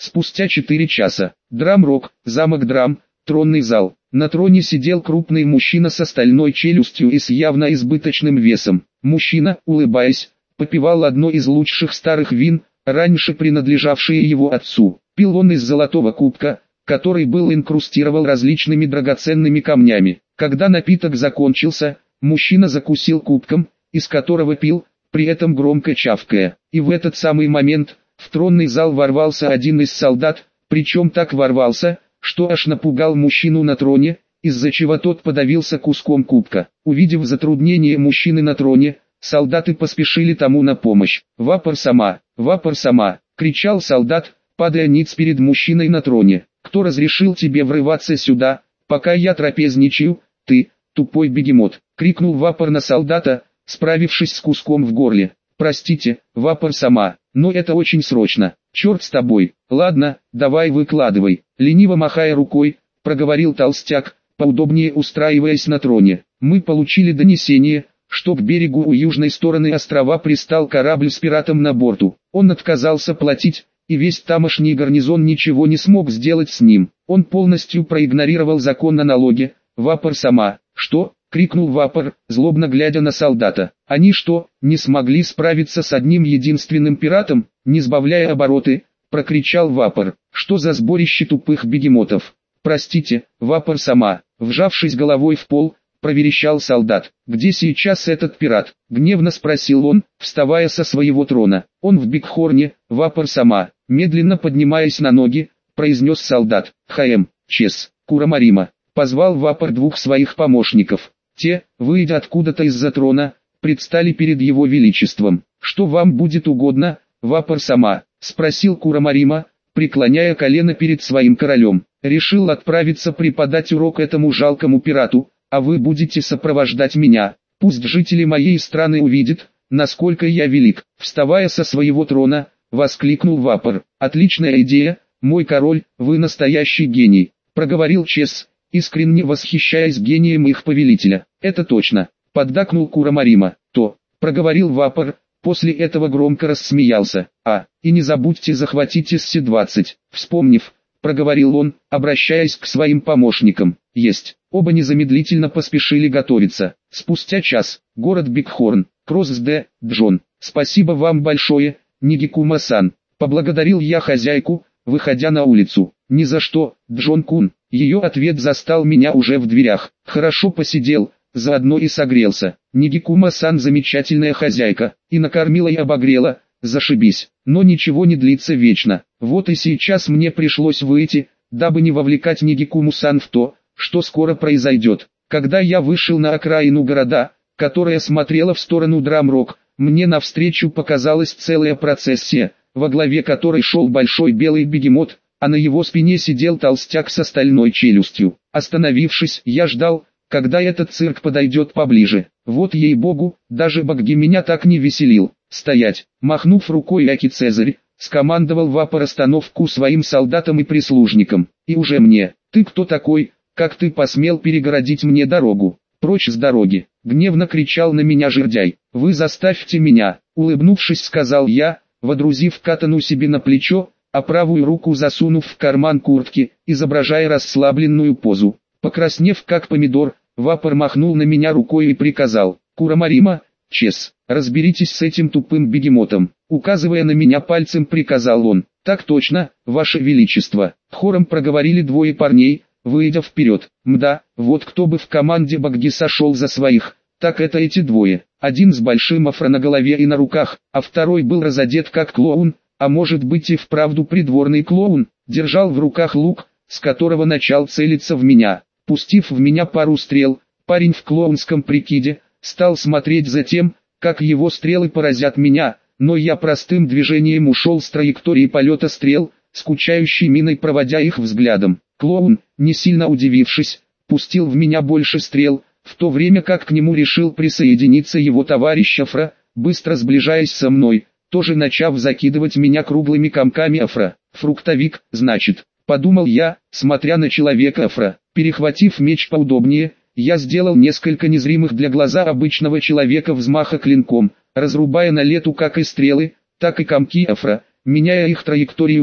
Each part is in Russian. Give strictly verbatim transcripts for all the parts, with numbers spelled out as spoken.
Спустя четыре часа. Драм-рок, замок Драм, тронный зал. На троне сидел крупный мужчина с стальной челюстью и с явно избыточным весом. Мужчина, улыбаясь, попивал одно из лучших старых вин, раньше принадлежавшие его отцу. Пил он из золотого кубка, который был инкрустирован различными драгоценными камнями. Когда напиток закончился, мужчина закусил кубком, из которого пил, при этом громко чавкая. И в этот самый момент, в тронный зал ворвался один из солдат, причем так ворвался, что аж напугал мужчину на троне, из-за чего тот подавился куском кубка. Увидев затруднение мужчины на троне, солдаты поспешили тому на помощь. «Вапор сама! Вапор сама!» — кричал солдат, падая ниц перед мужчиной на троне. «Кто разрешил тебе врываться сюда, пока я трапезничаю, ты, тупой бегемот!» — крикнул Вапор на солдата, справившись с куском в горле. «Простите, Вапор сама, но это очень срочно. Черт с тобой. Ладно, давай выкладывай». Лениво махая рукой, проговорил толстяк, поудобнее устраиваясь на троне. «Мы получили донесение, что к берегу у южной стороны острова пристал корабль с пиратом на борту. Он отказался платить, и весь тамошний гарнизон ничего не смог сделать с ним. Он полностью проигнорировал закон о налоге. Вапор сама». «Что?» — крикнул Вапор, злобно глядя на солдата. «Они что, не смогли справиться с одним единственным пиратом?» Не сбавляя обороты, прокричал Вапор. «Что за сборище тупых бегемотов?» «Простите, Вапор сама», вжавшись головой в пол, проверещал солдат. «Где сейчас этот пират?» — гневно спросил он, вставая со своего трона. «Он в Бигхорне, Вапор сама», медленно поднимаясь на ноги, произнес солдат. «Хаэм, Чес, Курамарима», позвал Вапор двух своих помощников. Те, выйдя откуда-то из-за трона, предстали перед его величеством. «Что вам будет угодно, Вапор сама?» — спросил Курамарима, преклоняя колено перед своим королем. «Решил отправиться преподать урок этому жалкому пирату, а вы будете сопровождать меня. Пусть жители моей страны увидят, насколько я велик». Вставая со своего трона, воскликнул Вапор. «Отличная идея, мой король, вы настоящий гений», — проговорил Чес, искренне восхищаясь гением их повелителя. «Это точно», — поддакнул Курамарима. «То», — проговорил Вапор, после этого громко рассмеялся. «А, и не забудьте захватить эс си двадцать», вспомнив, проговорил он, обращаясь к своим помощникам. «Есть». Оба незамедлительно поспешили готовиться. Спустя час, город Бигхорн, Кросс-Д, Джон. «Спасибо вам большое, Нигикума-сан», поблагодарил я хозяйку, выходя на улицу. «Ни за что, Джон-кун». Ее ответ застал меня уже в дверях. «Хорошо посидел, заодно и согрелся. Нигикума-сан замечательная хозяйка, и накормила и обогрела, зашибись. Но ничего не длится вечно. Вот и сейчас мне пришлось выйти, дабы не вовлекать Нигикуму-сан в то, что скоро произойдет». Когда я вышел на окраину города, которая смотрела в сторону Драм-рок, мне навстречу показалась целая процессия, во главе которой шел большой белый бегемот, а на его спине сидел толстяк со стальной челюстью. Остановившись, я ждал, когда этот цирк подойдет поближе. Вот ей-богу, даже Багги меня так не веселил. «Стоять!» Махнув рукой Аки Цезарь, скомандовал Вапор остановку своим солдатам и прислужникам. «И уже мне, ты кто такой, как ты посмел перегородить мне дорогу? Прочь с дороги!» Гневно кричал на меня жердяй. «Вы заставьте меня!» Улыбнувшись, сказал я, водрузив катану себе на плечо, а правую руку засунув в карман куртки, изображая расслабленную позу. Покраснев как помидор, Вапор махнул на меня рукой и приказал: «Курамарима, Чес, разберитесь с этим тупым бегемотом». Указывая на меня пальцем, приказал он. «Так точно, Ваше Величество», хором проговорили двое парней, выйдя вперед. Мда, вот кто бы в команде Багги сошел за своих, так это эти двое. Один с большим афро на голове и на руках, а второй был разодет как клоун, а может быть и вправду придворный клоун, держал в руках лук, с которого начал целиться в меня. Пустив в меня пару стрел, парень в клоунском прикиде стал смотреть за тем, как его стрелы поразят меня, но я простым движением ушел с траектории полета стрел, скучающей миной проводя их взглядом. Клоун, не сильно удивившись, пустил в меня больше стрел, в то время как к нему решил присоединиться его товарищ Афра, быстро сближаясь со мной, тоже начав закидывать меня круглыми комками Афра. «Фруктовик, значит», подумал я, смотря на человека Афра. Перехватив меч поудобнее, я сделал несколько незримых для глаза обычного человека взмаха клинком, разрубая на лету как и стрелы, так и комки Афра, меняя их траекторию так,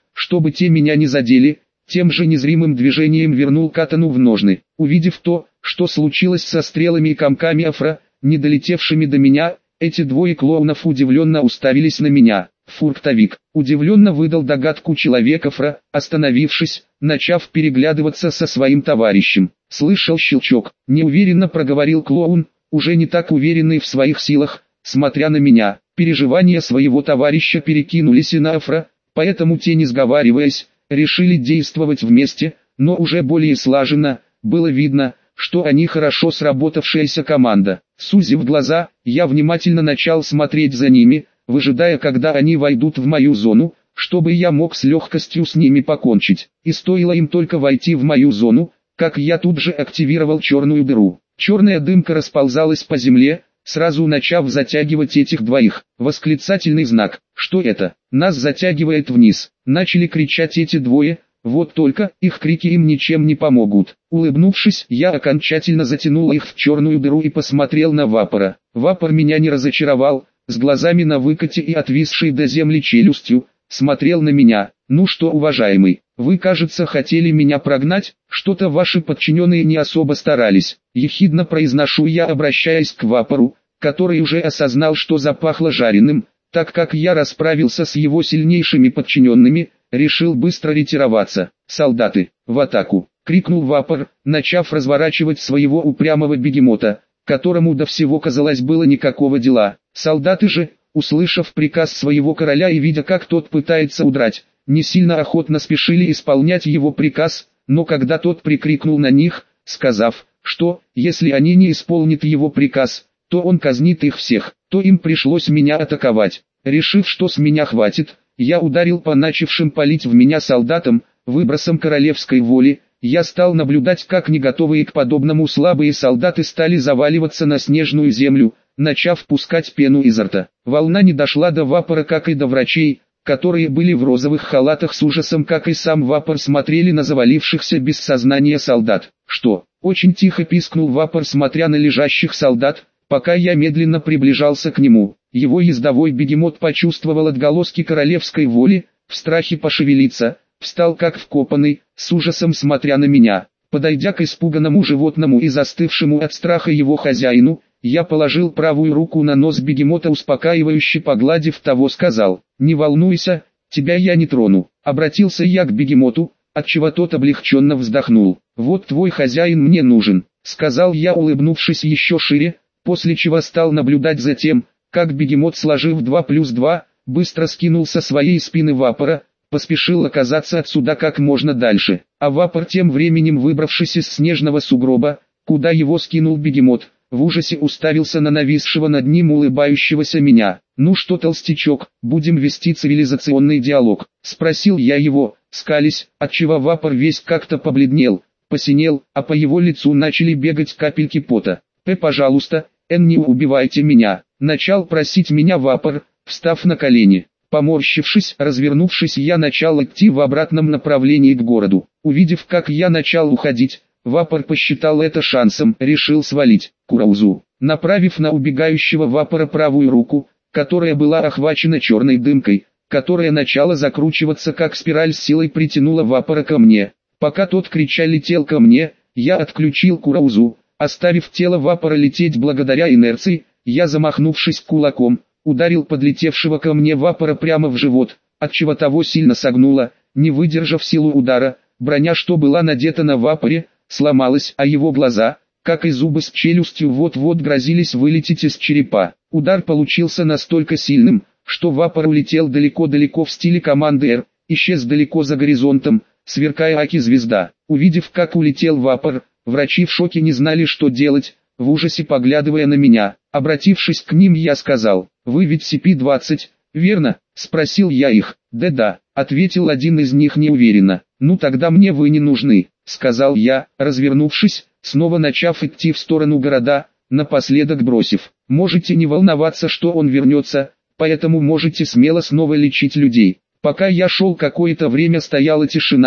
чтобы те меня не задели, тем же незримым движением вернул катану в ножны. Увидев то, что случилось со стрелами и комками афра, не долетевшими до меня, эти двое клоунов удивленно уставились на меня. Фруктовик удивленно выдал догадку человек афра, остановившись, начав переглядываться со своим товарищем. Слышал щелчок, неуверенно проговорил клоун, уже не так уверенный в своих силах, смотря на меня. Переживания своего товарища перекинулись и на афра, поэтому те, не сговариваясь, решили действовать вместе, но уже более слаженно. Было видно, что они хорошо сработавшаяся команда. Сузив глаза, я внимательно начал смотреть за ними, выжидая, когда они войдут в мою зону, чтобы я мог с легкостью с ними покончить. И стоило им только войти в мою зону, как я тут же активировал черную дыру. Черная дымка расползалась по земле, сразу начав затягивать этих двоих. Восклицательный знак. Что это? Нас затягивает вниз. Начали кричать эти двое. Вот только их крики им ничем не помогут. Улыбнувшись, я окончательно затянул их в черную дыру и посмотрел на Вапора. Вапор меня не разочаровал, с глазами на выкате и отвисшей до земли челюстью, смотрел на меня. Ну что, уважаемый, вы, кажется, хотели меня прогнать, что-то ваши подчиненные не особо старались. Ехидно произношу я, обращаясь к Вапору, который уже осознал, что запахло жареным, так как я расправился с его сильнейшими подчиненными, решил быстро ретироваться. «Солдаты, в атаку!» — крикнул Вапор, начав разворачивать своего упрямого бегемота, которому до всего, казалось, было никакого дела. Солдаты же, услышав приказ своего короля и видя, как тот пытается удрать, не сильно охотно спешили исполнять его приказ, но когда тот прикрикнул на них, сказав, что, если они не исполнят его приказ, то он казнит их всех, то им пришлось меня атаковать. Решив, что с меня хватит, я ударил по начавшим палить в меня солдатам, выбросом королевской воли. Я стал наблюдать, как не готовые к подобному слабые солдаты стали заваливаться на снежную землю, начав пускать пену изо рта. Волна не дошла до Вапора, как и до врачей, которые были в розовых халатах, с ужасом, как и сам Вапор, смотрели на завалившихся без сознания солдат. «Что?» — очень тихо пискнул Вапор, смотря на лежащих солдат, пока я медленно приближался к нему. Его ездовой бегемот почувствовал отголоски королевской воли, в страхе пошевелиться, встал как вкопанный, с ужасом смотря на меня. Подойдя к испуганному животному и застывшему от страха его хозяину, я положил правую руку на нос бегемота, успокаивающе погладив того, сказал: «Не волнуйся, тебя я не трону». Обратился я к бегемоту, отчего тот облегченно вздохнул. «Вот твой хозяин мне нужен», — сказал я, улыбнувшись еще шире, после чего стал наблюдать за тем, как бегемот, сложив два плюс два, быстро скинул со своей спины Вапора, поспешил оказаться отсюда как можно дальше. А Вапор, тем временем выбравшись из снежного сугроба, куда его скинул бегемот, в ужасе уставился на нависшего над ним улыбающегося меня. «Ну что, толстячок, будем вести цивилизационный диалог?» — спросил я его, скались, отчего Вапор весь как-то побледнел, посинел, а по его лицу начали бегать капельки пота. «П, пожалуйста, Н, не убивайте меня», — начал просить меня Вапор, встав на колени. Поморщившись, развернувшись, я начал идти в обратном направлении к городу. Увидев, как я начал уходить, Вапор посчитал это шансом, решил свалить. Кураузу, направив на убегающего Вапора правую руку, которая была охвачена черной дымкой, которая начала закручиваться как спираль, с силой притянула Вапора ко мне. Пока тот, крича, летел ко мне, я отключил Кураузу, оставив тело Вапора лететь благодаря инерции. Я, замахнувшись кулаком, ударил подлетевшего ко мне Вапора прямо в живот, отчего того сильно согнуло. Не выдержав силу удара, броня, что была надета на Вапоре, сломалась, а его глаза, как и зубы с челюстью, вот-вот грозились вылететь из черепа. Удар получился настолько сильным, что Вапор улетел далеко-далеко в стиле команды «Р», исчез далеко за горизонтом, сверкая аки-звезда. Увидев, как улетел Вапор, врачи в шоке, не знали, что делать, в ужасе поглядывая на меня. Обратившись к ним, я сказал: «Вы ведь Си Пи двадцать, верно?» — спросил я их. «Да-да», — ответил один из них неуверенно. «Ну тогда мне вы не нужны», — сказал я, развернувшись, снова начав идти в сторону города, напоследок бросив: «Можете не волноваться, что он вернется, поэтому можете смело снова лечить людей». Пока я шел, какое-то время стояла тишина,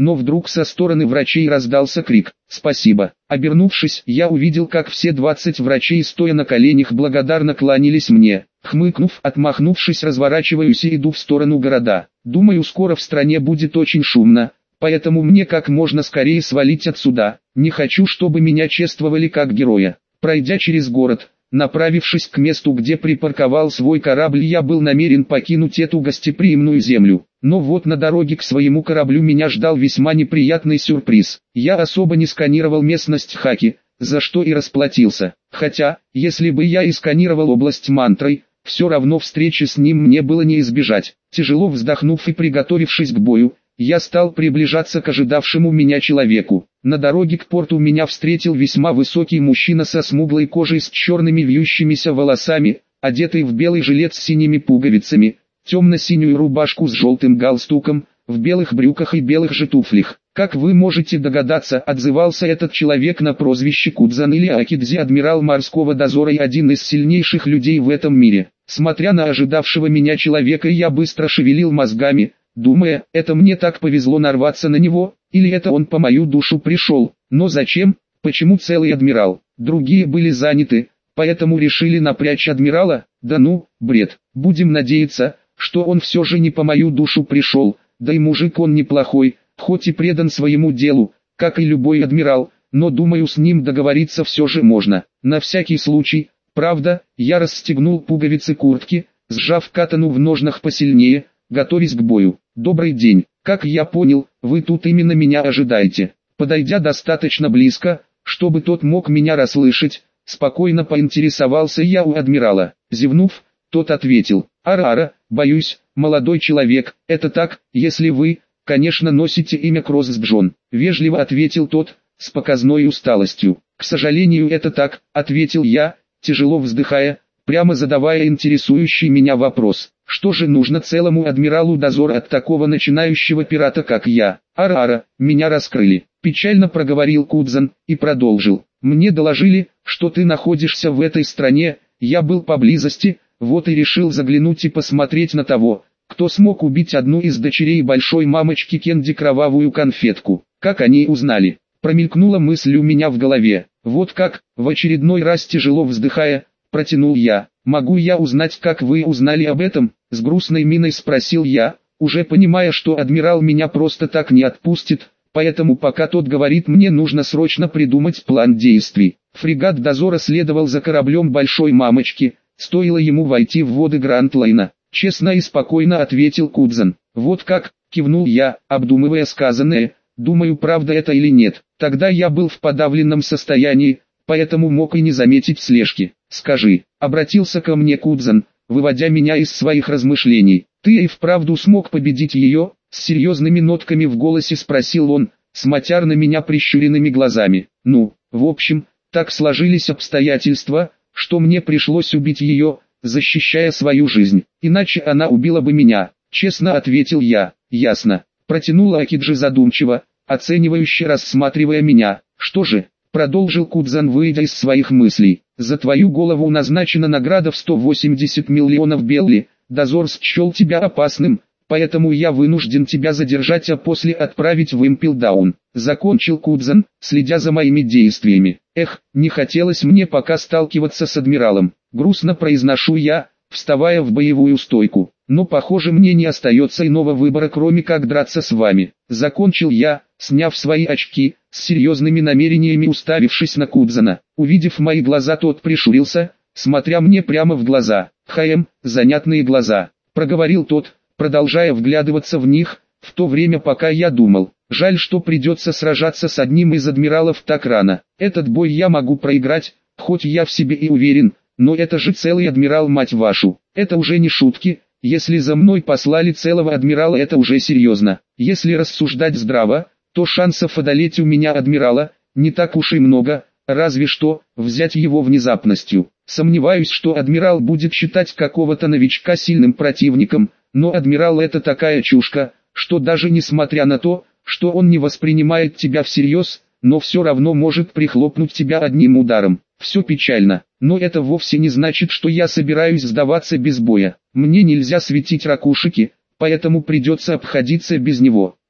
но вдруг со стороны врачей раздался крик «Спасибо!». Обернувшись, я увидел, как все двадцать врачей, стоя на коленях, благодарно кланялись мне. Хмыкнув, отмахнувшись, разворачиваюсь и иду в сторону города. Думаю, скоро в стране будет очень шумно, поэтому мне как можно скорее свалить отсюда. Не хочу, чтобы меня чествовали как героя. Пройдя через город, направившись к месту, где припарковал свой корабль, я был намерен покинуть эту гостеприимную землю. Но вот на дороге к своему кораблю меня ждал весьма неприятный сюрприз. Я особо не сканировал местность Хаки, за что и расплатился. Хотя, если бы я и сканировал область мантрой, все равно встречи с ним мне было не избежать. Тяжело вздохнув и приготовившись к бою, я стал приближаться к ожидавшему меня человеку. На дороге к порту меня встретил весьма высокий мужчина со смуглой кожей, с черными вьющимися волосами, одетый в белый жилет с синими пуговицами, темно-синюю рубашку с желтым галстуком, в белых брюках и белых же туфлях. Как вы можете догадаться, отзывался этот человек на прозвище Кудзан или Акидзи, адмирал морского дозора и один из сильнейших людей в этом мире. Смотря на ожидавшего меня человека, я быстро шевелил мозгами, думая, это мне так повезло нарваться на него, или это он по мою душу пришел. Но зачем? Почему целый адмирал? Другие были заняты, поэтому решили напрячь адмирала? Да ну, бред. Будем надеяться, что он все же не по мою душу пришел, да и мужик он неплохой, хоть и предан своему делу, как и любой адмирал, но думаю, с ним договориться все же можно. На всякий случай, правда, я расстегнул пуговицы куртки, сжав катану в ножнах посильнее, готовясь к бою. Добрый день, как я понял, вы тут именно меня ожидаете. Подойдя достаточно близко, чтобы тот мог меня расслышать, спокойно поинтересовался я у адмирала. Зевнув, тот ответил: «Ара-ара, боюсь, молодой человек, это так, если вы, конечно, носите имя Кросс-Джон», — вежливо ответил тот, с показной усталостью. «К сожалению, это так», — ответил я, тяжело вздыхая, прямо задавая интересующий меня вопрос. Что же нужно целому адмиралу дозора от такого начинающего пирата, как я? «Ара-ара, меня раскрыли», — печально проговорил Кудзан и продолжил. «Мне доложили, что ты находишься в этой стране, я был поблизости, вот и решил заглянуть и посмотреть на того, кто смог убить одну из дочерей большой мамочки Кенди, кровавую конфетку. Как они узнали?» Промелькнула мысль у меня в голове. «Вот как?» — в очередной раз тяжело вздыхая, протянул я. «Могу я узнать, как вы узнали об этом?» — с грустной миной спросил я, уже понимая, что адмирал меня просто так не отпустит, поэтому пока тот говорит, мне нужно срочно придумать план действий. Фрегат дозора следовал за кораблем большой мамочки, стоило ему войти в воды Гранд-Лайна. Честно и спокойно ответил Кудзан. «Вот как?» — кивнул я, обдумывая сказанное, думаю, правда это или нет. Тогда я был в подавленном состоянии, поэтому мог и не заметить слежки. «Скажи», — обратился ко мне Кудзан, выводя меня из своих размышлений, «ты и вправду смог победить ее?» С серьезными нотками в голосе спросил он, смотря на меня прищуренными глазами. «Ну, в общем, так сложились обстоятельства, что мне пришлось убить ее, защищая свою жизнь, иначе она убила бы меня», — честно ответил я. «Ясно», — протянула Акиджи задумчиво, оценивающе рассматривая меня. «Что же?» — продолжил Кудзан, выйдя из своих мыслей. «За твою голову назначена награда в сто восемьдесят миллионов белли, дозор счел тебя опасным, поэтому я вынужден тебя задержать, а после отправить в Импелдаун», — закончил Кудзан, следя за моими действиями. «Эх, не хотелось мне пока сталкиваться с адмиралом», — грустно произношу я, вставая в боевую стойку. «Но похоже, мне не остается иного выбора, кроме как драться с вами», — закончил я, сняв свои очки, с серьезными намерениями уставившись на Кудзана. Увидев мои глаза, тот прищурился, смотря мне прямо в глаза. «Хм, занятные глаза», — проговорил тот, продолжая вглядываться в них, в то время пока я думал. «Жаль, что придется сражаться с одним из адмиралов так рано. Этот бой я могу проиграть, хоть я в себе и уверен, но это же целый адмирал, мать вашу. Это уже не шутки, если за мной послали целого адмирала, это уже серьезно. Если рассуждать здраво, то шансов одолеть у меня адмирала не так уж и много, разве что взять его внезапностью. Сомневаюсь, что адмирал будет считать какого-то новичка сильным противником, но адмирал это такая чушка, что даже несмотря на то, что он не воспринимает тебя всерьез, но все равно может прихлопнуть тебя одним ударом. Все печально, но это вовсе не значит, что я собираюсь сдаваться без боя. Мне нельзя светить ракушки, поэтому придется обходиться без него.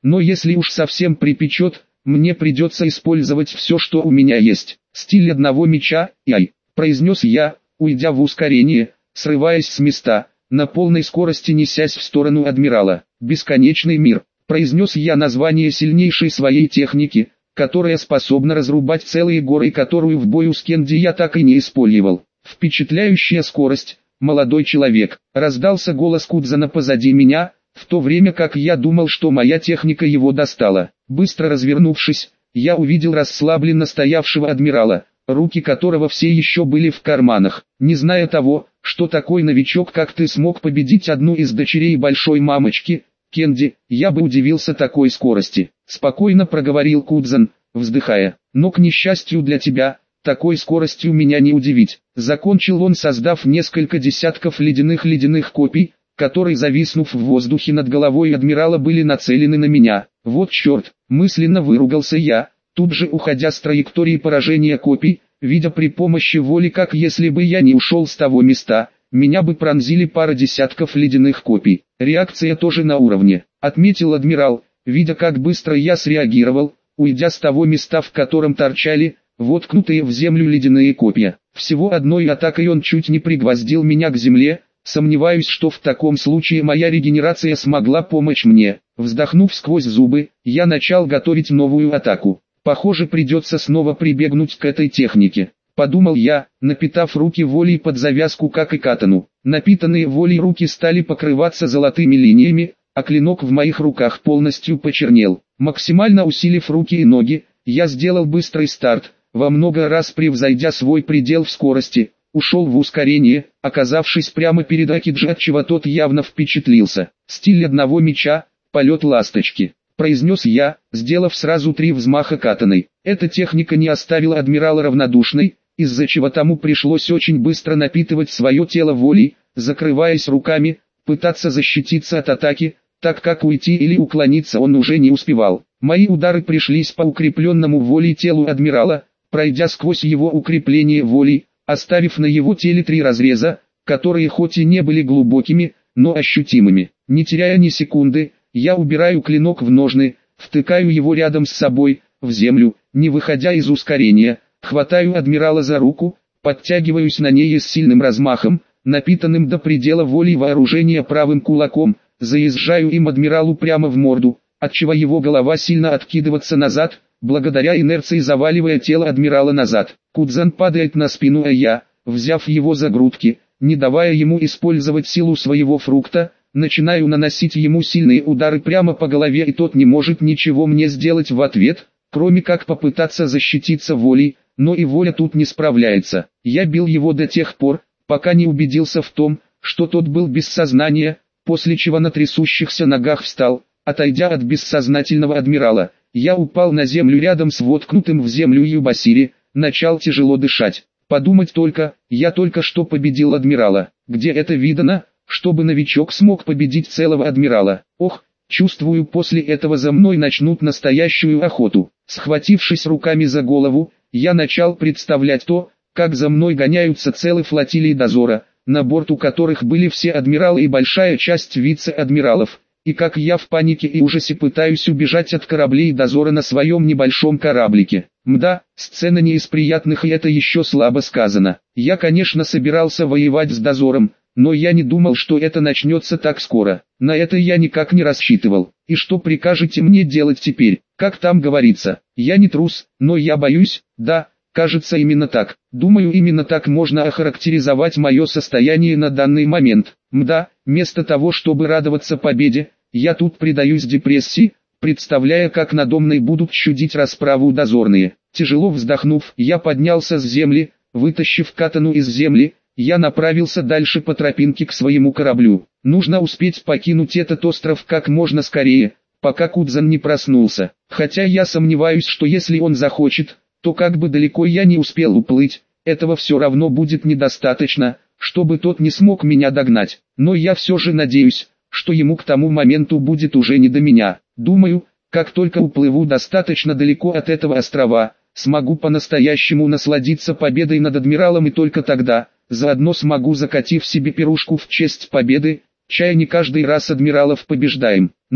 но если уж совсем припечет, мне придется использовать все, что у меня есть. Стиль одного меча, яй, произнес я, уйдя в ускорение, срываясь с места, на полной скорости несясь в сторону адмирала. Бесконечный мир, произнес я название сильнейшей своей техники, которая способна разрубать целые горы и которую в бою с Кенди я так и не использовал. Впечатляющая скорость, молодой человек, раздался голос Кудзана позади меня, в то время как я думал, что моя техника его достала. Быстро развернувшись, я увидел расслабленно стоявшего адмирала, руки которого все еще были в карманах. Не зная того, что такой новичок как ты смог победить одну из дочерей большой мамочки, Кенди, я бы удивился такой скорости. Спокойно проговорил Кудзан, вздыхая. Но к несчастью для тебя, такой скоростью меня не удивить. Закончил он, создав несколько десятков ледяных-ледяных копий, которые, зависнув в воздухе над головой адмирала, были нацелены на меня. Вот черт, мысленно выругался я, тут же уходя с траектории поражения копий, видя при помощи воли, как если бы я не ушел с того места, меня бы пронзили пара десятков ледяных копий. Реакция тоже на уровне, отметил адмирал, видя, как быстро я среагировал, уйдя с того места, в котором торчали воткнутые в землю ледяные копья. Всего одной атакой он чуть не пригвоздил меня к земле. Сомневаюсь, что в таком случае моя регенерация смогла помочь мне. Вздохнув сквозь зубы, я начал готовить новую атаку. Похоже, придется снова прибегнуть к этой технике. Подумал я, напитав руки волей под завязку, как и катану. Напитанные волей руки стали покрываться золотыми линиями, а клинок в моих руках полностью почернел. Максимально усилив руки и ноги, я сделал быстрый старт, во много раз превзойдя свой предел в скорости. Ушел в ускорение, оказавшись прямо перед Акиджи, отчего тот явно впечатлился. Стиль одного меча, полет ласточки, произнес я, сделав сразу три взмаха катаной. Эта техника не оставила адмирала равнодушной, из-за чего тому пришлось очень быстро напитывать свое тело волей, закрываясь руками, пытаться защититься от атаки, так как уйти или уклониться он уже не успевал. Мои удары пришлись по укрепленному волей телу адмирала, пройдя сквозь его укрепление волей, оставив на его теле три разреза, которые хоть и не были глубокими, но ощутимыми. Не теряя ни секунды, я убираю клинок в ножны, втыкаю его рядом с собой, в землю, не выходя из ускорения, хватаю адмирала за руку, подтягиваюсь на ней с сильным размахом, напитанным до предела волей вооружения правым кулаком, заезжаю им адмиралу прямо в морду, отчего его голова сильно откидывается назад, благодаря инерции заваливая тело адмирала назад. Кудзан падает на спину, а я, взяв его за грудки, не давая ему использовать силу своего фрукта, начинаю наносить ему сильные удары прямо по голове, и тот не может ничего мне сделать в ответ, кроме как попытаться защититься волей, но и воля тут не справляется. Я бил его до тех пор, пока не убедился в том, что тот был без сознания, после чего на трясущихся ногах встал, отойдя от бессознательного адмирала. Я упал на землю рядом с воткнутым в землю Юбасири, начал тяжело дышать. Подумать только, я только что победил адмирала. Где это видано, чтобы новичок смог победить целого адмирала? Ох, чувствую, после этого за мной начнут настоящую охоту. Схватившись руками за голову, я начал представлять то, как за мной гоняются целые флотилии дозора, на борту которых были все адмиралы и большая часть вице-адмиралов, и как я в панике и ужасе пытаюсь убежать от кораблей дозора на своем небольшом кораблике. Мда, сцена не из приятных, и это еще слабо сказано. Я, конечно, собирался воевать с дозором, но я не думал, что это начнется так скоро. На это я никак не рассчитывал. И что прикажете мне делать теперь? Как там говорится, я не трус, но я боюсь. Да, кажется, именно так. Думаю, именно так можно охарактеризовать мое состояние на данный момент. Мда, вместо того, чтобы радоваться победе, я тут предаюсь депрессии, представляя, как надо мной будут чудить расправу дозорные. Тяжело вздохнув, я поднялся с земли, вытащив катану из земли, я направился дальше по тропинке к своему кораблю. Нужно успеть покинуть этот остров как можно скорее, пока Кудзан не проснулся. Хотя я сомневаюсь, что если он захочет, то как бы далеко я не успел уплыть, этого все равно будет недостаточно, чтобы тот не смог меня догнать. Но я все же надеюсь, что ему к тому моменту будет уже не до меня. Думаю, как только уплыву достаточно далеко от этого острова, смогу по-настоящему насладиться победой над адмиралом, и только тогда, заодно смогу, закатив себе пирушку в честь победы, чая не каждый раз адмиралов побеждаем. Ну,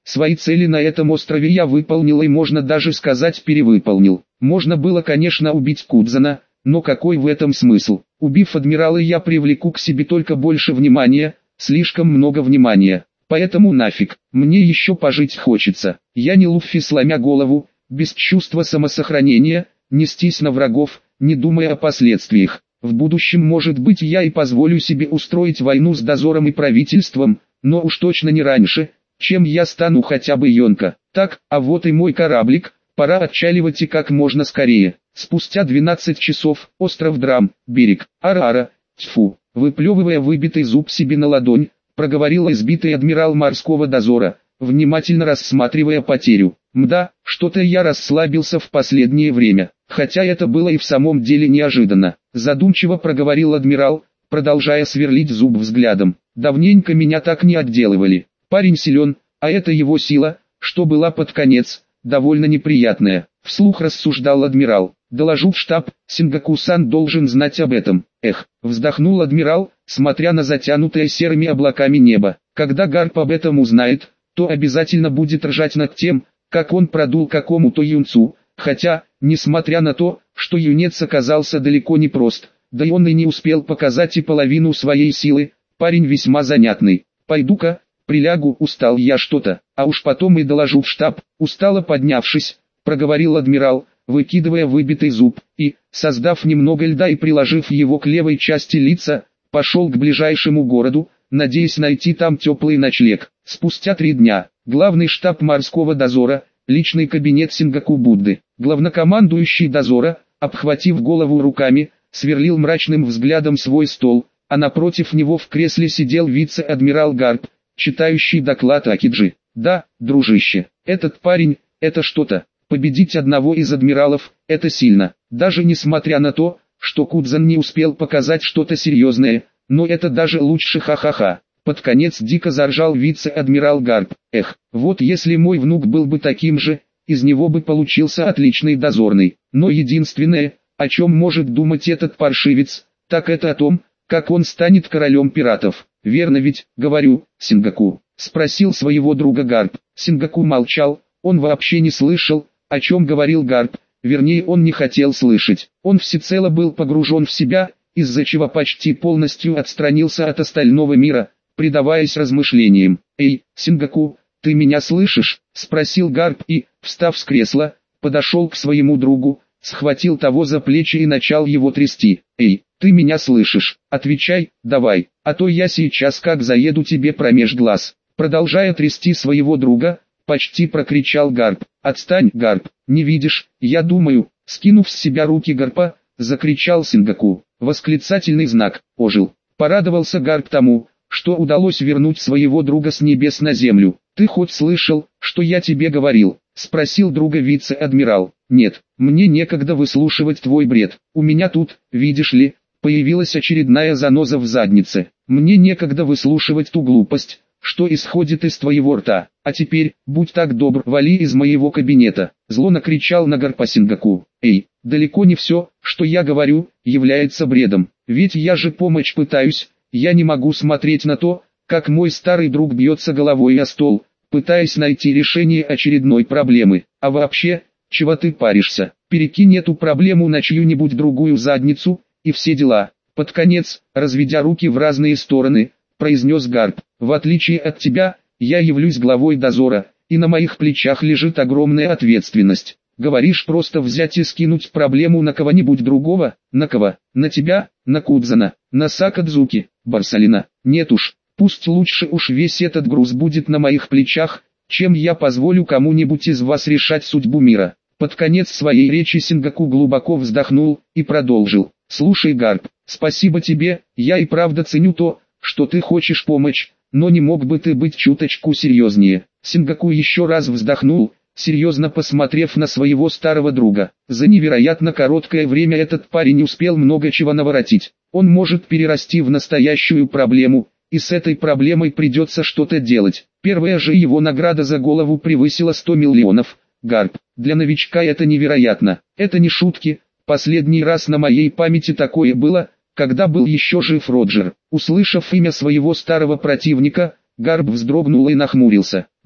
Свои цели на этом острове я выполнил и, можно даже сказать, перевыполнил. Можно было, конечно, убить Кудзана, но какой в этом смысл? Убив адмирала, я привлеку к себе только больше внимания, слишком много внимания. Поэтому нафиг, мне еще пожить хочется. Я не Луффи, сломя голову, без чувства самосохранения, нестись на врагов, не думая о последствиях. В будущем, может быть, я и позволю себе устроить войну с дозором и правительством, но уж точно не раньше, чем я стану хотя бы Йонко. Так, а вот и мой кораблик, пора отчаливать и как можно скорее. Спустя двенадцать часов, остров Драм, берег, ара-ара, тьфу, выплевывая выбитый зуб себе на ладонь, проговорил избитый адмирал морского дозора, внимательно рассматривая потерю. Мда, что-то я расслабился в последнее время, хотя это было и в самом деле неожиданно. Задумчиво проговорил адмирал, продолжая сверлить зуб взглядом. Давненько меня так не отделывали. Парень силен, а это его сила, что была под конец, довольно неприятная. Вслух рассуждал адмирал. Доложу в штаб, Сингаку-сан должен знать об этом. Эх, вздохнул адмирал, смотря на затянутое серыми облаками небо. Когда Гарп об этом узнает, то обязательно будет ржать над тем, как он продул какому-то юнцу, хотя, несмотря на то, что юнец оказался далеко не прост, да и он и не успел показать и половину своей силы, парень весьма занятный. Пойду-ка, прилягу, устал я что-то, а уж потом и доложу в штаб. Устало поднявшись, проговорил адмирал, выкидывая выбитый зуб, и, создав немного льда и приложив его к левой части лица, пошел к ближайшему городу, надеясь найти там теплый ночлег. Спустя три дня, главный штаб морского дозора, личный кабинет Сингаку Будды, главнокомандующий дозора, обхватив голову руками, сверлил мрачным взглядом свой стол, а напротив него в кресле сидел вице-адмирал Гарп, читающий доклад Акиджи. Да, дружище, этот парень, это что-то. Победить одного из адмиралов – это сильно, даже несмотря на то, что Кудзан не успел показать что-то серьезное, но это даже лучше, ха-ха-ха. Под конец дико заржал вице-адмирал Гарп. Эх, вот если мой внук был бы таким же, из него бы получился отличный дозорный. Но единственное, о чем может думать этот паршивец, так это о том, как он станет королем пиратов. Верно ведь, говорю, Сингаку? Спросил своего друга Гарп. Сингаку молчал, он вообще не слышал, о чем говорил Гарп, вернее он не хотел слышать. Он всецело был погружен в себя, из-за чего почти полностью отстранился от остального мира, предаваясь размышлениям. «Эй, Сингаку, ты меня слышишь?» – спросил Гарп и, встав с кресла, подошел к своему другу, схватил того за плечи и начал его трясти. «Эй, ты меня слышишь? Отвечай, давай, а то я сейчас как заеду тебе промеж глаз». Продолжая трясти своего друга, почти прокричал Гарп. «Отстань, Гарп, не видишь, я думаю», скинув с себя руки Гарпа, закричал Сингаку. Восклицательный знак, ожил. Порадовался Гарп тому, что удалось вернуть своего друга с небес на землю. «Ты хоть слышал, что я тебе говорил?» – спросил друга вице-адмирал. «Нет, мне некогда выслушивать твой бред. У меня тут, видишь ли, появилась очередная заноза в заднице. Мне некогда выслушивать ту глупость, что исходит из твоего рта. А теперь, будь так добр, вали из моего кабинета», – зло накричал на Гарпа Сингаку. «Эй, далеко не все, что я говорю, является бредом. Ведь я же помочь пытаюсь, я не могу смотреть на то, как мой старый друг бьется головой о стол, пытаясь найти решение очередной проблемы. А вообще, чего ты паришься? Перекинь эту проблему на чью-нибудь другую задницу, и все дела». Под конец, разведя руки в разные стороны, произнес Гарп. «В отличие от тебя, я явлюсь главой дозора, и на моих плечах лежит огромная ответственность. Говоришь просто взять и скинуть проблему на кого-нибудь другого? На кого? На тебя? На Кудзана? На Сакадзуки? Барсалина? Нет уж, пусть лучше уж весь этот груз будет на моих плечах, чем я позволю кому-нибудь из вас решать судьбу мира». Под конец своей речи Сингаку глубоко вздохнул и продолжил. «Слушай, Гарп, спасибо тебе, я и правда ценю то, что ты хочешь помочь, но не мог бы ты быть чуточку серьезнее». Сингаку еще раз вздохнул, серьезно посмотрев на своего старого друга. За невероятно короткое время этот парень успел много чего наворотить. Он может перерасти в настоящую проблему, и с этой проблемой придется что-то делать. Первая же его награда за голову превысила сто миллионов. Гарп, для новичка это невероятно. Это не шутки, последний раз на моей памяти такое было, когда был еще жив Роджер. Услышав имя своего старого противника, Гарп вздрогнул и нахмурился. «Да,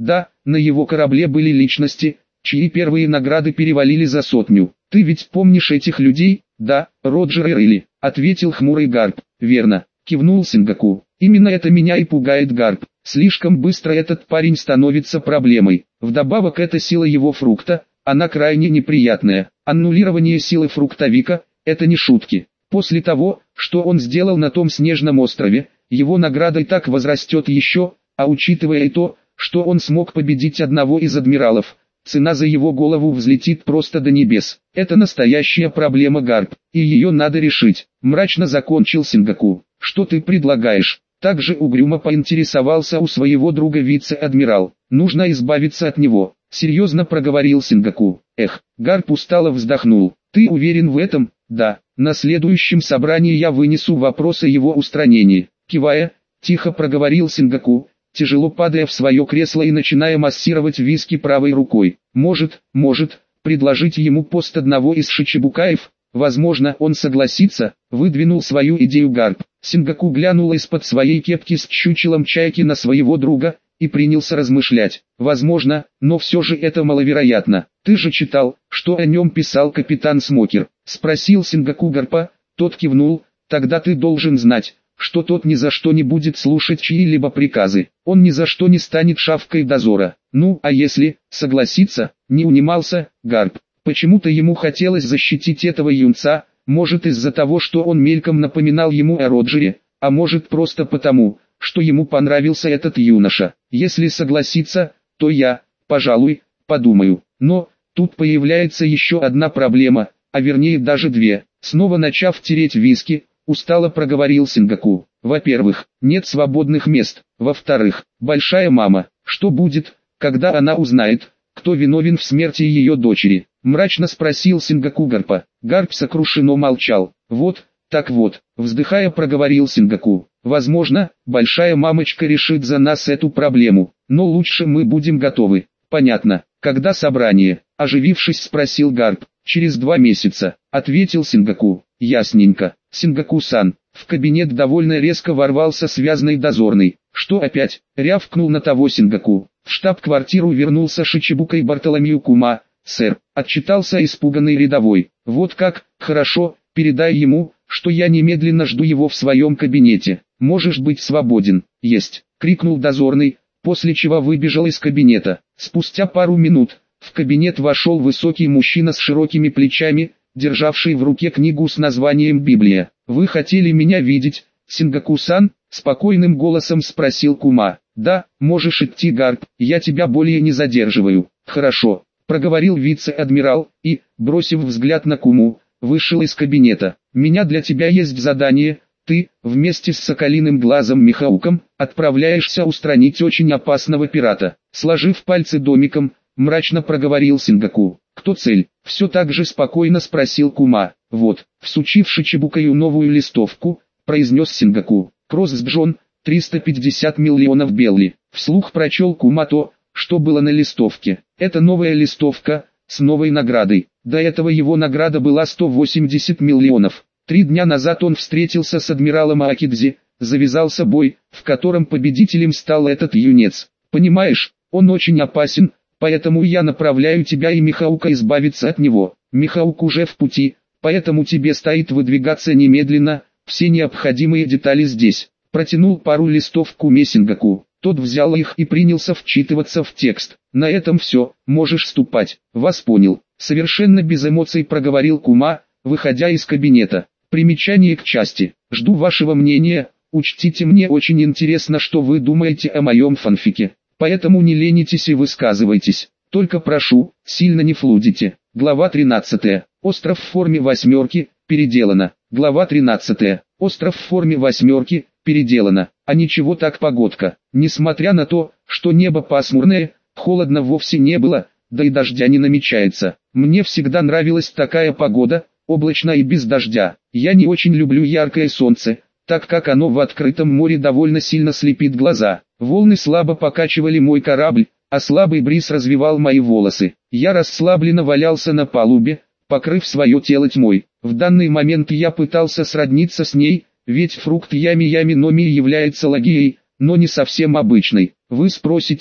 на его корабле были личности, чьи первые награды перевалили за сотню. Ты ведь помнишь этих людей? Да, Роджер Эрли, ответил хмурый Гарп. Верно, кивнул Сингаку. Именно это меня и пугает, Гарп. Слишком быстро этот парень становится проблемой. Вдобавок эта сила его фрукта, она крайне неприятная. Аннулирование силы фруктовика – это не шутки. После того, что он сделал на том снежном острове, его награда и так возрастет еще, а учитывая и то, что он смог победить одного из адмиралов, цена за его голову взлетит просто до небес. Это настоящая проблема, Гарп, и ее надо решить. Мрачно закончил Сингаку. Что ты предлагаешь? Также угрюмо поинтересовался у своего друга вице-адмирал. Нужно избавиться от него. Серьезно проговорил Сингаку. Эх, Гарп устало вздохнул. Ты уверен в этом? Да. На следующем собрании я вынесу вопрос о его устранении. Кивая, тихо проговорил Сингаку, тяжело падая в свое кресло и начиная массировать виски правой рукой. Может, может, предложить ему пост одного из шичибукаев? Возможно, он согласится, выдвинул свою идею Гарп. Сингаку глянул из-под своей кепки с чучелом чайки на своего друга и принялся размышлять. Возможно, но все же это маловероятно. Ты же читал, что о нем писал капитан Смокер? Спросил Сингаку Гарпа. Тот кивнул. Тогда ты должен знать, что тот ни за что не будет слушать чьи-либо приказы. Он ни за что не станет шавкой дозора. Ну, а если согласится, не унимался Гарп. Почему-то ему хотелось защитить этого юнца, может из-за того, что он мельком напоминал ему о Роджере, а может просто потому, что ему понравился этот юноша. Если согласится, то я, пожалуй, подумаю. Но, тут появляется еще одна проблема, а вернее даже две. Снова начав тереть виски, устало проговорил Сингаку. Во-первых, нет свободных мест. Во-вторых, большая мама. Что будет, когда она узнает, кто виновен в смерти ее дочери? Мрачно спросил Сингаку Гарпа. Гарп сокрушенно молчал. Вот, так вот, вздыхая проговорил Сингаку. Возможно, большая мамочка решит за нас эту проблему, но лучше мы будем готовы. Понятно. Когда собрание? Оживившись спросил Гарп. Через два месяца, ответил Сингаку. Ясненько. Сингаку-сан. В кабинет довольно резко ворвался связанный дозорный. Что опять? Рявкнул на того Сингаку. В штаб-квартиру вернулся Шичибукай Бартоломью Кума. Сэр, отчитался испуганный рядовой. Вот как, хорошо, передай ему, что я немедленно жду его в своем кабинете. Можешь быть свободен. Есть, крикнул дозорный, после чего выбежал из кабинета. Спустя пару минут, в кабинет вошел высокий мужчина с широкими плечами, державший в руке книгу с названием «Библия». «Вы хотели меня видеть, Сингаку-сан?» — спокойным голосом спросил Кума. «Да, можешь идти, Гарп, я тебя более не задерживаю». «Хорошо», — проговорил вице-адмирал, и, бросив взгляд на Куму, вышел из кабинета. «Меня для тебя есть задание, ты, вместе с Соколиным Глазом Михауком, отправляешься устранить очень опасного пирата». Сложив пальцы домиком, мрачно проговорил Сингаку. «Кто цель?» — все так же спокойно спросил Кума. «Вот», всучив Шичибукаю новую листовку, произнес Сингаку. «Кросс-Джон, триста пятьдесят миллионов белли». Вслух прочел Кума то, что было на листовке. Это новая листовка, с новой наградой. До этого его награда была сто восемьдесят миллионов. Три дня назад он встретился с адмиралом Аакидзи, завязался бой, в котором победителем стал этот юнец. Понимаешь, он очень опасен, поэтому я направляю тебя и Михаука избавиться от него. Михаук уже в пути, поэтому тебе стоит выдвигаться немедленно, все необходимые детали здесь. Протянул пару листов Куме Сингаку. Тот взял их и принялся вчитываться в текст. На этом все, можешь ступать. Вас понял. Совершенно без эмоций проговорил Кума, выходя из кабинета. Примечание к части. Жду вашего мнения. Учтите, мне очень интересно, что вы думаете о моем фанфике. Поэтому не ленитесь и высказывайтесь. Только прошу, сильно не флудите. Глава тринадцатая. Остров в форме восьмерки, переделано. Глава тринадцатая. Остров в форме восьмерки, переделано. А ничего так погодка. Несмотря на то, что небо пасмурное, холодно вовсе не было, да и дождя не намечается. Мне всегда нравилась такая погода, облачно и без дождя. Я не очень люблю яркое солнце, так как оно в открытом море довольно сильно слепит глаза. Волны слабо покачивали мой корабль, а слабый бриз развивал мои волосы. Я расслабленно валялся на палубе, покрыв свое тело тьмой. В данный момент я пытался сродниться с ней, ведь фрукт Ями-Ями Номи является лагией, но не совсем обычной. Вы спросите,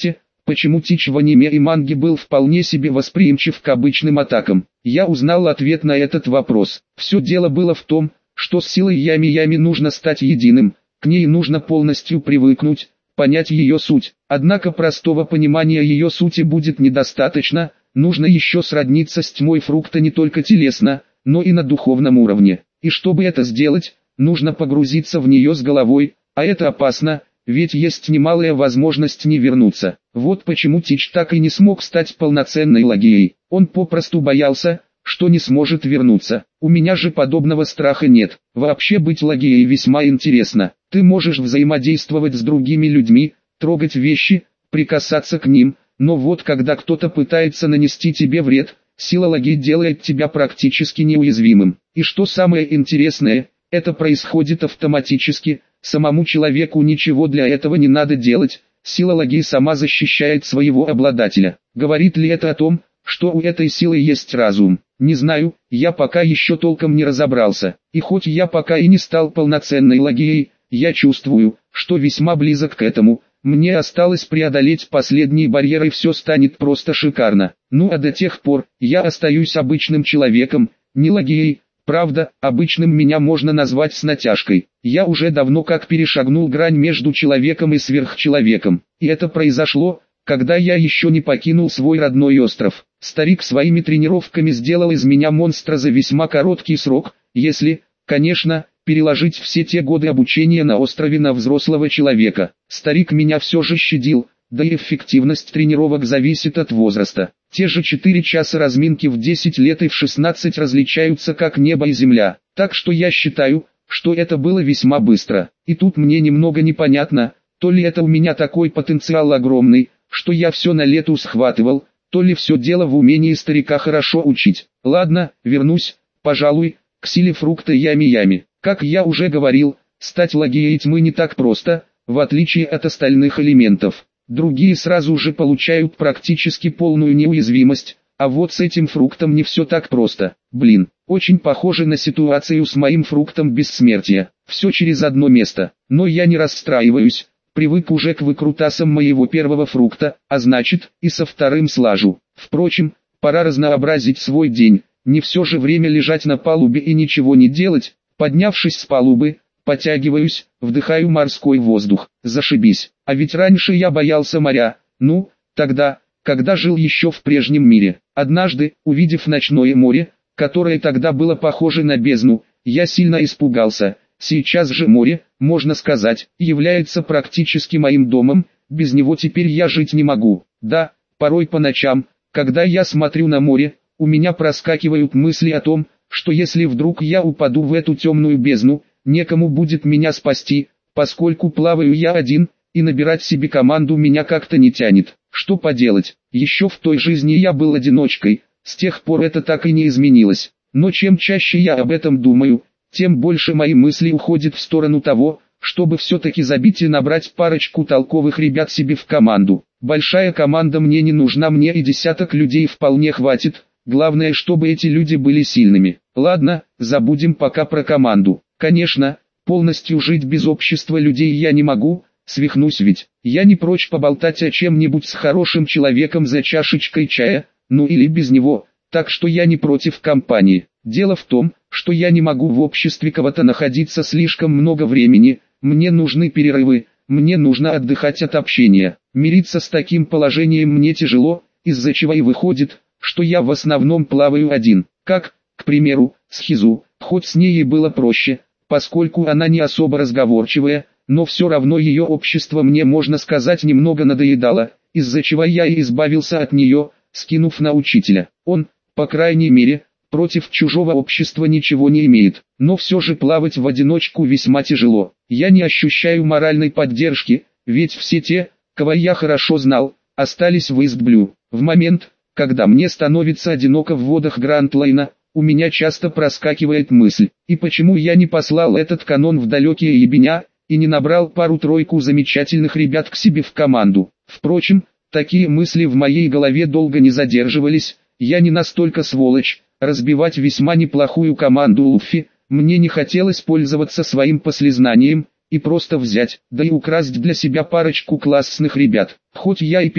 почему Тич в аниме и манге был вполне себе восприимчив к обычным атакам. Я узнал ответ на этот вопрос. Все дело было в том, что с силой Ями-Ями нужно стать единым, к ней нужно полностью привыкнуть, понять ее суть. Однако простого понимания ее сути будет недостаточно, нужно еще сродниться с тьмой фрукта не только телесно, но и на духовном уровне. И чтобы это сделать, нужно погрузиться в нее с головой, а это опасно, ведь есть немалая возможность не вернуться. Вот почему Тич так и не смог стать полноценной Лагией. Он попросту боялся, что не сможет вернуться. У меня же подобного страха нет. Вообще быть Лагией весьма интересно. Ты можешь взаимодействовать с другими людьми, трогать вещи, прикасаться к ним, но вот когда кто-то пытается нанести тебе вред, сила Лагии делает тебя практически неуязвимым. И что самое интересное, это происходит автоматически, самому человеку ничего для этого не надо делать, сила Лагии сама защищает своего обладателя. Говорит ли это о том, что у этой силы есть разум? Не знаю, я пока еще толком не разобрался. И хоть я пока и не стал полноценной Лагией, я чувствую, что весьма близок к этому. Мне осталось преодолеть последние барьеры и все станет просто шикарно. Ну а до тех пор, я остаюсь обычным человеком, не Лагией. Правда, обычным меня можно назвать с натяжкой. Я уже давно как перешагнул грань между человеком и сверхчеловеком. И это произошло, когда я еще не покинул свой родной остров. Старик своими тренировками сделал из меня монстра за весьма короткий срок, если, конечно, переложить все те годы обучения на острове на взрослого человека. Старик меня все же щадил, да и эффективность тренировок зависит от возраста. Те же четыре часа разминки в десять лет и в шестнадцать различаются как небо и земля. Так что я считаю, что это было весьма быстро. И тут мне немного непонятно, то ли это у меня такой потенциал огромный, что я все на лету схватывал, то ли все дело в умении старика хорошо учить. Ладно, вернусь, пожалуй, к силе фрукта Ями-Ями. Как я уже говорил, стать Лагией тьмы не так просто, в отличие от остальных элементов. Другие сразу же получают практически полную неуязвимость, а вот с этим фруктом не все так просто. Блин, очень похоже на ситуацию с моим фруктом бессмертия. Все через одно место, но я не расстраиваюсь, привык уже к выкрутасам моего первого фрукта, а значит, и со вторым слажу. Впрочем, пора разнообразить свой день, не все же время лежать на палубе и ничего не делать. Поднявшись с палубы, потягиваюсь, вдыхаю морской воздух. Зашибись. А ведь раньше я боялся моря. Ну, тогда, когда жил еще в прежнем мире. Однажды, увидев ночное море, которое тогда было похоже на бездну, я сильно испугался. Сейчас же море, можно сказать, является практически моим домом, без него теперь я жить не могу. Да, порой по ночам, когда я смотрю на море, у меня проскакивают мысли о том, что если вдруг я упаду в эту темную бездну, некому будет меня спасти, поскольку плаваю я один, и набирать себе команду меня как-то не тянет. Что поделать, еще в той жизни я был одиночкой, с тех пор это так и не изменилось. Но чем чаще я об этом думаю, тем больше мои мысли уходят в сторону того, чтобы все-таки забить и набрать парочку толковых ребят себе в команду. Большая команда мне не нужна, мне и десяток людей вполне хватит. Главное, чтобы эти люди были сильными. Ладно, забудем пока про команду. Конечно, полностью жить без общества людей я не могу, свихнусь ведь. Я не прочь поболтать о чем-нибудь с хорошим человеком за чашечкой чая, ну или без него, так что я не против компании. Дело в том, что я не могу в обществе кого-то находиться слишком много времени, мне нужны перерывы, мне нужно отдыхать от общения. Мириться с таким положением мне тяжело, из-за чего и выходит, что я в основном плаваю один, как, к примеру, с Хизу, хоть с ней и было проще, поскольку она не особо разговорчивая, но все равно ее общество мне, можно сказать, немного надоедало, из-за чего я и избавился от нее, скинув на учителя. Он, по крайней мере, против чужого общества ничего не имеет, но все же плавать в одиночку весьма тяжело. Я не ощущаю моральной поддержки, ведь все те, кого я хорошо знал, остались в Истблю. В момент, когда мне становится одиноко в водах Гранд-Лайна, у меня часто проскакивает мысль, и почему я не послал этот канон в далекие ебеня, и не набрал пару-тройку замечательных ребят к себе в команду. Впрочем, такие мысли в моей голове долго не задерживались, я не настолько сволочь, разбивать весьма неплохую команду Луффи, мне не хотелось пользоваться своим послезнанием, и просто взять, да и украсть для себя парочку классных ребят. Хоть я и пират,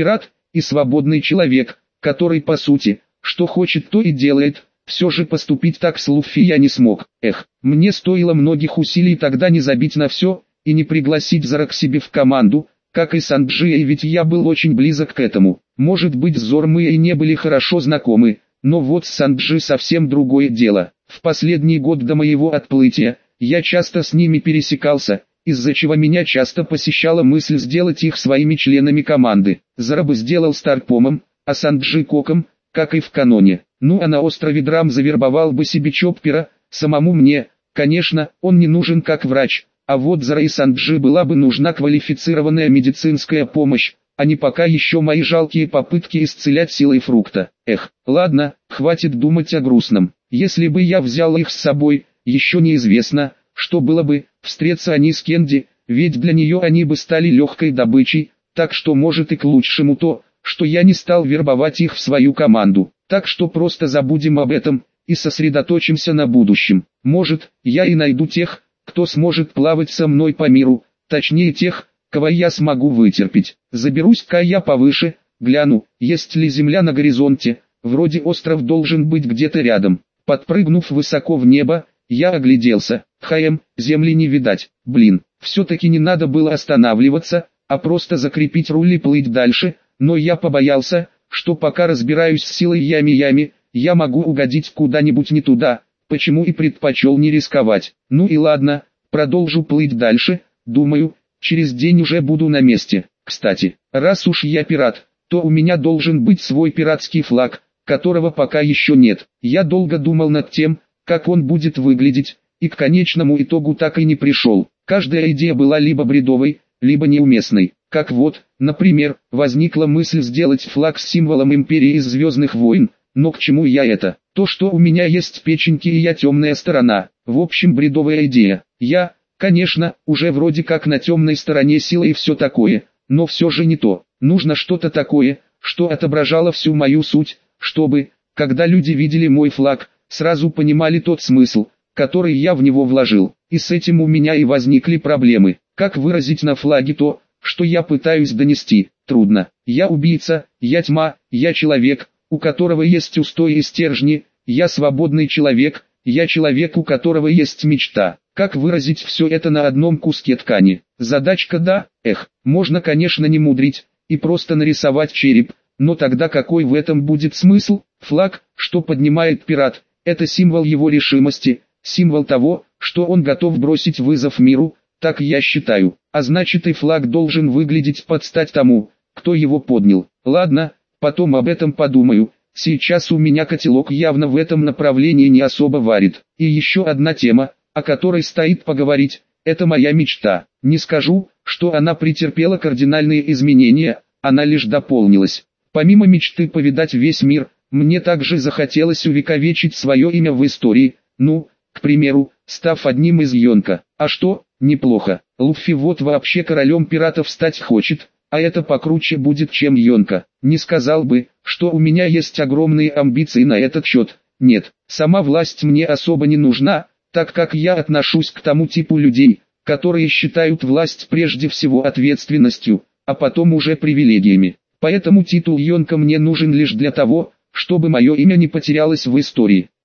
и свободный человек, который по сути, что хочет, то и делает. Все же поступить так с Луффи я не смог. Эх, мне стоило многих усилий тогда не забить на все, и не пригласить Зора к себе в команду, как и Санджия, ведь я был очень близок к этому. Может быть, с Зором мы и не были хорошо знакомы, но вот с Санджи совсем другое дело. В последний год до моего отплытия, я часто с ними пересекался, из-за чего меня часто посещала мысль сделать их своими членами команды. Зора бы сделал старпомом, а Санджи коком, как и в каноне. Ну а на острове Драм завербовал бы себе Чоппера, самому мне, конечно, он не нужен как врач, а вот Зора и Санджи была бы нужна квалифицированная медицинская помощь, а не пока еще мои жалкие попытки исцелять силой фрукта. Эх, ладно, хватит думать о грустном. Если бы я взял их с собой, еще неизвестно, что было бы, встретиться они с Кенди, ведь для нее они бы стали легкой добычей, так что может и к лучшему то, что я не стал вербовать их в свою команду. Так что просто забудем об этом, и сосредоточимся на будущем. Может, я и найду тех, кто сможет плавать со мной по миру, точнее тех, кого я смогу вытерпеть. Заберусь-ка я повыше, гляну, есть ли земля на горизонте, вроде остров должен быть где-то рядом. Подпрыгнув высоко в небо, я огляделся. Хаем, земли не видать. Блин, все-таки не надо было останавливаться, а просто закрепить руль и плыть дальше, но я побоялся, что пока разбираюсь с силой Ями-Ями, я могу угодить куда-нибудь не туда, почему и предпочел не рисковать. Ну и ладно, продолжу плыть дальше, думаю, через день уже буду на месте. Кстати, раз уж я пират, то у меня должен быть свой пиратский флаг, которого пока еще нет. Я долго думал над тем, как он будет выглядеть, и к конечному итогу так и не пришел. Каждая идея была либо бредовой, либо неуместной. Как вот, например, возникла мысль сделать флаг с символом Империи из Звездных войн, но к чему я это? То, что у меня есть печеньки и я темная сторона. В общем, бредовая идея. Я, конечно, уже вроде как на темной стороне силы и все такое, но все же не то. Нужно что-то такое, что отображало всю мою суть, чтобы, когда люди видели мой флаг, сразу понимали тот смысл, который я в него вложил. И с этим у меня и возникли проблемы. Как выразить на флаге то, что я пытаюсь донести? Трудно. Я убийца, я тьма, я человек, у которого есть устои и стержни, я свободный человек, я человек, у которого есть мечта. Как выразить все это на одном куске ткани? Задачка, да, эх, можно, конечно, не мудрить, и просто нарисовать череп, но тогда какой в этом будет смысл? Флаг, что поднимает пират, это символ его решимости, символ того, что он готов бросить вызов миру, так я считаю, а значит и флаг должен выглядеть под стать тому, кто его поднял. Ладно, потом об этом подумаю, сейчас у меня котелок явно в этом направлении не особо варит. И еще одна тема, о которой стоит поговорить, это моя мечта. Не скажу, что она претерпела кардинальные изменения, она лишь дополнилась. Помимо мечты повидать весь мир, мне также захотелось увековечить свое имя в истории, ну, к примеру, став одним из Йонка. А что, неплохо, Луффи вот вообще королем пиратов стать хочет, а это покруче будет, чем Йонка. Не сказал бы, что у меня есть огромные амбиции на этот счет. Нет, сама власть мне особо не нужна, так как я отношусь к тому типу людей, которые считают власть прежде всего ответственностью, а потом уже привилегиями. Поэтому титул Йонка мне нужен лишь для того, чтобы мое имя не потерялось в истории.